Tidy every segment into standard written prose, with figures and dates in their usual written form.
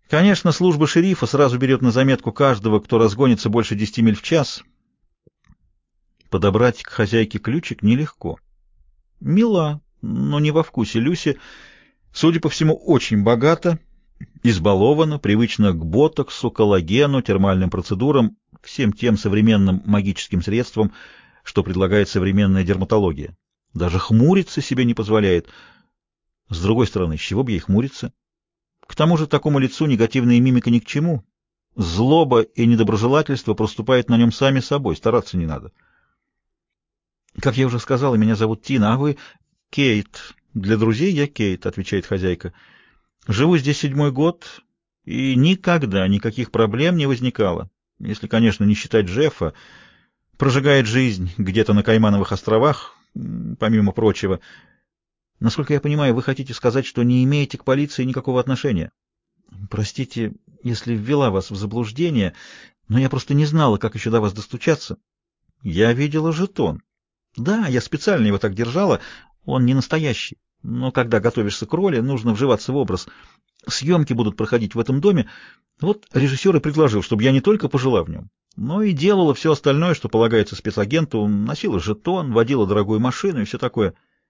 Конечно, служба шерифа сразу берет на заметку каждого, кто разгонится больше 10 миль в час. Подобрать к хозяйке ключик нелегко. Мила, но не во вкусе Люси, судя по всему, очень богата, избалована, привычна к ботоксу, коллагену, термальным процедурам, всем тем современным магическим средствам, что предлагает современная дерматология. Даже хмуриться себе не позволяет. С другой стороны, с чего бы ей хмуриться? К тому же такому лицу негативная мимика ни к чему. Злоба и недоброжелательство проступают на нем сами собой, стараться не надо. Как я уже сказала, меня зовут Тина, а вы Кейт. Для друзей я Кейт, отвечает хозяйка. Живу здесь 7-й год, и никогда никаких проблем не возникало. Если, конечно, не считать Джеффа. Прожигает жизнь где-то на Каймановых островах, помимо прочего. Насколько я понимаю, вы хотите сказать, что не имеете к полиции никакого отношения? Простите, если ввела вас в заблуждение, но я просто не знала, как еще до вас достучаться. Я видела жетон. Да, я специально его так держала, он не настоящий. Но когда готовишься к роли, нужно вживаться в образ. Съемки будут проходить в этом доме. Вот режиссер и предложил, чтобы я не только пожила в нем, но и делала все остальное, что полагается спецагенту, носила жетон, водила дорогую машину и все такое.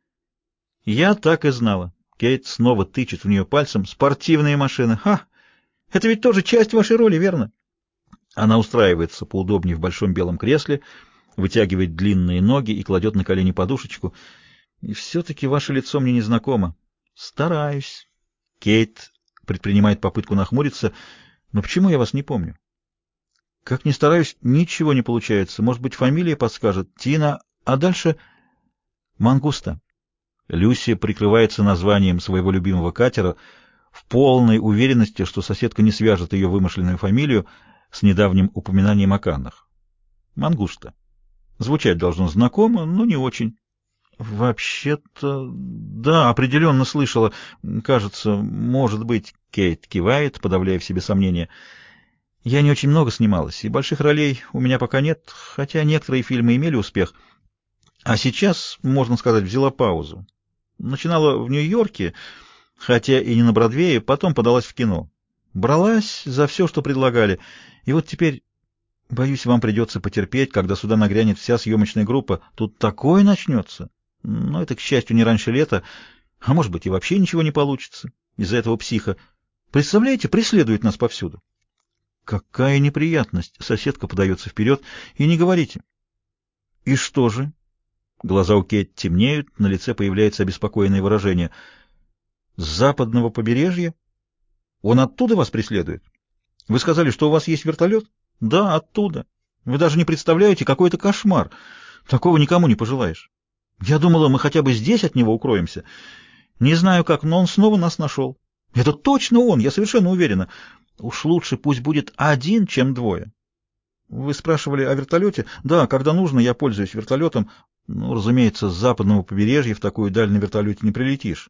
Я так и знала. Кейт снова тычет в нее пальцем. Спортивные машины. Ха! Это ведь тоже часть вашей роли, верно? Она устраивается поудобнее в большом белом кресле, вытягивает длинные ноги и кладет на колени подушечку. И все-таки ваше лицо мне незнакомо. Стараюсь. Кейт предпринимает попытку нахмуриться. Но почему я вас не помню? Как ни стараюсь, ничего не получается. Может быть, фамилия подскажет? Тина, а дальше Мангуста. Люси прикрывается названием своего любимого катера в полной уверенности, что соседка не свяжет ее вымышленную фамилию с недавним упоминанием о Каннах. Мангуста. Звучать должно знакомо, но не очень. Вообще-то, да, определенно слышала. Кажется, может быть, Кейт кивает, подавляя в себе сомнения. Я не очень много снималась, и больших ролей у меня пока нет, хотя некоторые фильмы имели успех. А сейчас, можно сказать, взяла паузу. Начинала в Нью-Йорке, хотя и не на Бродвее, потом подалась в кино. Бралась за все, что предлагали, и вот теперь, боюсь, вам придется потерпеть, когда сюда нагрянет вся съемочная группа. Тут такое начнется. Но это, к счастью, не раньше лета, а может быть и вообще ничего не получится из-за этого психа. Представляете, преследует нас повсюду. Какая неприятность! Соседка подается вперед. И не говорите. И что же? Глаза у Кейт темнеют, на лице появляется обеспокоенное выражение. С западного побережья? Он оттуда вас преследует? Вы сказали, что у вас есть вертолет? Да, оттуда. Вы даже не представляете, какой это кошмар. Такого никому не пожелаешь. Я думала, мы хотя бы здесь от него укроемся. Не знаю как, но он снова нас нашел. Это точно он, я совершенно уверена. Уж лучше пусть будет один, чем двое. Вы спрашивали о вертолете? Да, когда нужно, я пользуюсь вертолетом. Ну, разумеется, с западного побережья в такую даль на вертолете не прилетишь.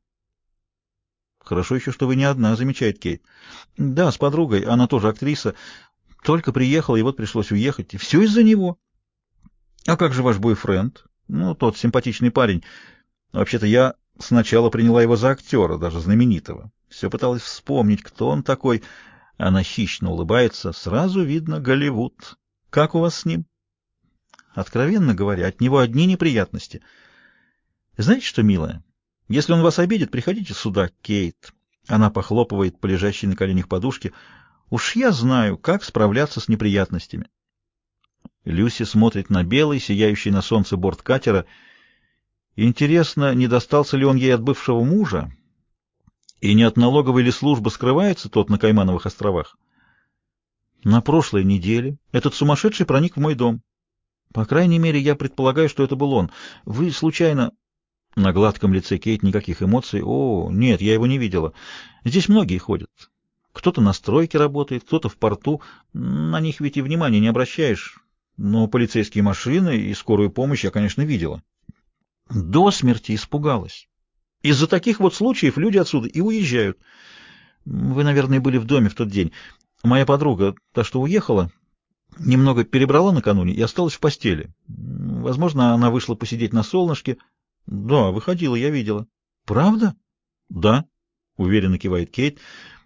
Хорошо еще, что вы не одна, замечает Кейт. Да, с подругой, она тоже актриса. Только приехала, и вот пришлось уехать. И все из-за него. А как же ваш бойфренд? Ну, тот симпатичный парень. Вообще-то я сначала приняла его за актера, даже знаменитого. Все пыталась вспомнить, кто он такой. Она хищно улыбается. Сразу видно Голливуд. Как у вас с ним? Откровенно говоря, от него одни неприятности. Знаете что, милая? Если он вас обидит, приходите сюда, Кейт. Она похлопывает по лежащей на коленях подушке. Уж я знаю, как справляться с неприятностями. Люси смотрит на белый, сияющий на солнце борт катера. Интересно, не достался ли он ей от бывшего мужа? И не от налоговой ли службы скрывается тот на Каймановых островах? На прошлой неделе этот сумасшедший проник в мой дом. По крайней мере, я предполагаю, что это был он. Вы случайно... На гладком лице Кейт никаких эмоций. О, нет, я его не видела. Здесь многие ходят. Кто-то на стройке работает, кто-то в порту. На них ведь и внимания не обращаешь. Но полицейские машины и скорую помощь я, конечно, видела. До смерти испугалась. Из-за таких вот случаев люди отсюда и уезжают. Вы, наверное, были в доме в тот день. Моя подруга, та, что уехала, немного перебрала накануне и осталась в постели. Возможно, она вышла посидеть на солнышке. Да, выходила, я видела. Правда? Да, уверенно кивает Кейт.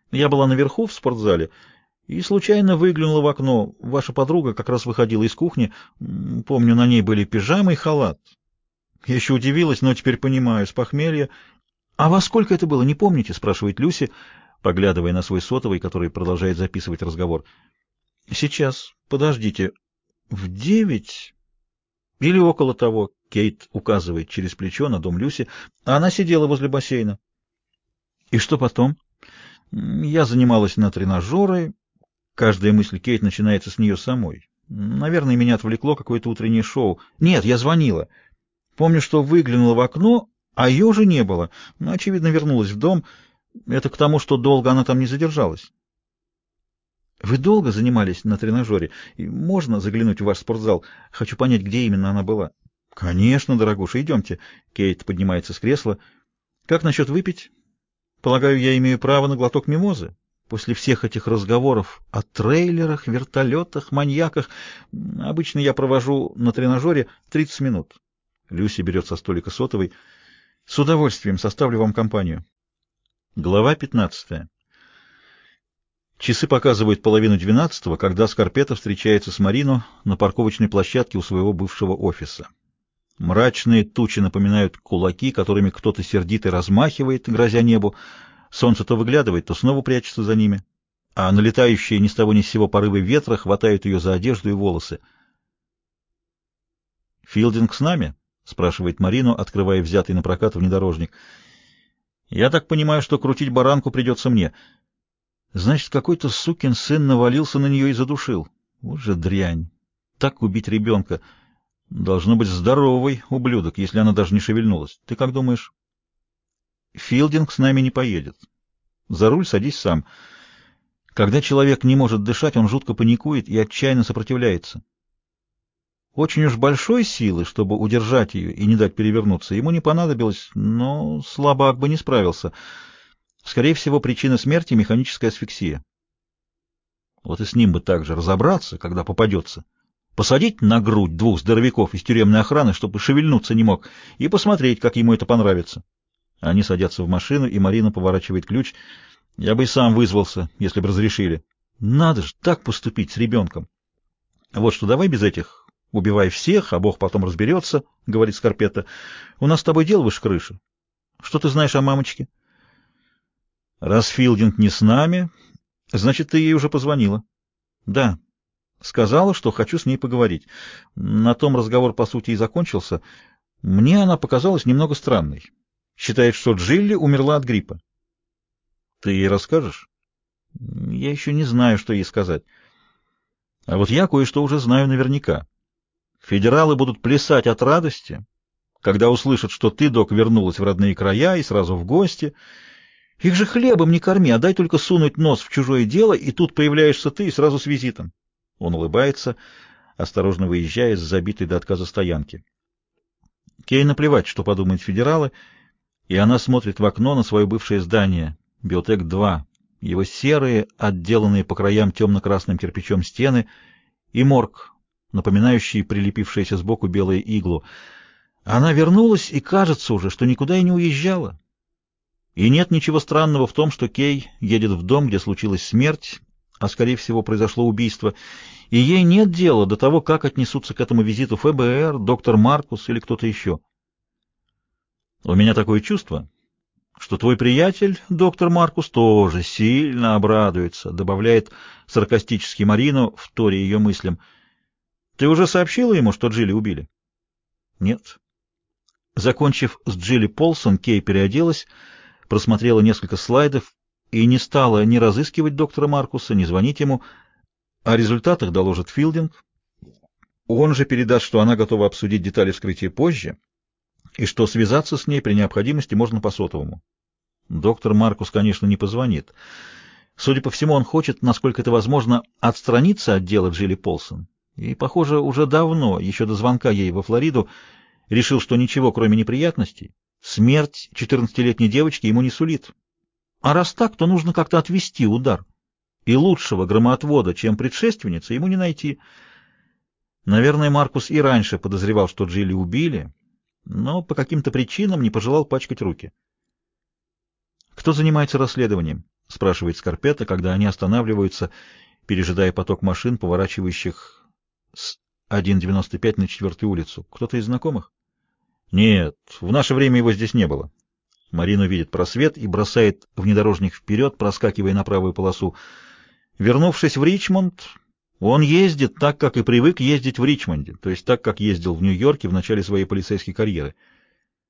Я была наверху в спортзале и случайно выглянула в окно. Ваша подруга как раз выходила из кухни. Помню, на ней были пижамы и халат. Я еще удивилась, но теперь понимаю, с похмелья. «А во сколько это было, не помните?» — спрашивает Люси, поглядывая на свой сотовый, который продолжает записывать разговор. «Сейчас, подождите, в 9 или около того?» — Кейт указывает через плечо на дом Люси, а она сидела возле бассейна. «И что потом?» «Я занималась на тренажеры». Каждая мысль Кейт начинается с нее самой. «Наверное, меня отвлекло какое-то утреннее шоу. Нет, я звонила. Помню, что выглянула в окно, а ее уже не было. Ну, очевидно, вернулась в дом. Это к тому, что долго она там не задержалась». «Вы долго занимались на тренажере? И можно заглянуть в ваш спортзал? Хочу понять, где именно она была». «Конечно, дорогуша, идемте». Кейт поднимается с кресла. «Как насчет выпить? Полагаю, я имею право на глоток мимозы? После всех этих разговоров о трейлерах, вертолетах, маньяках обычно я провожу на тренажере 30 минут». Люси берет со столика сотовый. «С удовольствием составлю вам компанию». Глава 15. Часы показывают 11:30, когда Скарпетто встречается с Марино на парковочной площадке у своего бывшего офиса. Мрачные тучи напоминают кулаки, которыми кто-то сердито размахивает, грозя небу. Солнце то выглядывает, то снова прячется за ними, а налетающие ни с того ни с сего порывы ветра хватают ее за одежду и волосы. «Филдинг с нами?» — спрашивает Марино, открывая взятый на прокат внедорожник. «Я так понимаю, что крутить баранку придется мне». Значит, какой-то сукин сын навалился на нее и задушил. Вот же дрянь. Так убить ребенка. Должно быть здоровый ублюдок, если она даже не шевельнулась. Ты как думаешь? Филдинг с нами не поедет. За руль садись сам. Когда человек не может дышать, он жутко паникует и отчаянно сопротивляется. Очень уж большой силы, чтобы удержать ее и не дать перевернуться, ему не понадобилось, но слабак бы не справился. Скорее всего, причина смерти — механическая асфиксия. Вот и с ним бы также разобраться, когда попадется. Посадить на грудь двух здоровяков из тюремной охраны, чтобы шевельнуться не мог, и посмотреть, как ему это понравится. Они садятся в машину, и Марина поворачивает ключ. Я бы и сам вызвался, если бы разрешили. Надо же так поступить с ребенком. Вот что, давай без этих. Убивай всех, а Бог потом разберется, — говорит Скарпетто. У нас с тобой дело выше крыши. Что ты знаешь о мамочке? Раз Филдинг не с нами, значит, ты ей уже позвонила. Да. Сказала, что хочу с ней поговорить. На том разговор, по сути, и закончился. Мне она показалась немного странной. Считает, что Джилли умерла от гриппа. Ты ей расскажешь? Я еще не знаю, что ей сказать. А вот я кое-что уже знаю наверняка. Федералы будут плясать от радости, когда услышат, что ты, док, вернулась в родные края и сразу в гости. Их же хлебом не корми, а дай только сунуть нос в чужое дело, и тут появляешься ты и сразу с визитом. Он улыбается, осторожно выезжая с забитой до отказа стоянки. Кей наплевать, что подумают федералы, и она смотрит в окно на свое бывшее здание, Биотек-2, его серые, отделанные по краям темно-красным кирпичом стены, и морг, напоминающий прилепившееся сбоку белое иглу. Она вернулась, и кажется уже, что никуда и не уезжала. И нет ничего странного в том, что Кей едет в дом, где случилась смерть, а, скорее всего, произошло убийство, и ей нет дела до того, как отнесутся к этому визиту ФБР, доктор Маркус или кто-то еще. У меня такое чувство, что твой приятель, доктор Маркус, тоже сильно обрадуется, добавляет саркастически Марину, вторя ее мыслям. Ты уже сообщила ему, что Джилли убили? Нет. Закончив с Джилли Полсон, Кей переоделась, просмотрела несколько слайдов и не стала ни разыскивать доктора Маркуса, ни звонить ему. О результатах доложит Филдинг. Он же передаст, что она готова обсудить детали вскрытия позже, и что связаться с ней при необходимости можно по сотовому. Доктор Маркус, конечно, не позвонит. Судя по всему, он хочет, насколько это возможно, отстраниться от дела Джилли Полсон. И, похоже, уже давно, еще до звонка ей во Флориду, решил, что ничего, кроме неприятностей, смерть 14-летней девочки ему не сулит. А раз так, то нужно как-то отвести удар. И лучшего громоотвода, чем предшественница, ему не найти. Наверное, Маркус и раньше подозревал, что Джилли убили, но по каким-то причинам не пожелал пачкать руки. Кто занимается расследованием? спрашивает Скорпетто, когда они останавливаются, пережидая поток машин, поворачивающих с 1.95 на 4-ю улицу. Кто-то из знакомых? Нет, в наше время его здесь не было. Марина видит просвет и бросает внедорожник вперед, проскакивая на правую полосу. Вернувшись в Ричмонд, он ездит так, как и привык ездить в Ричмонде, то есть так, как ездил в Нью-Йорке в начале своей полицейской карьеры.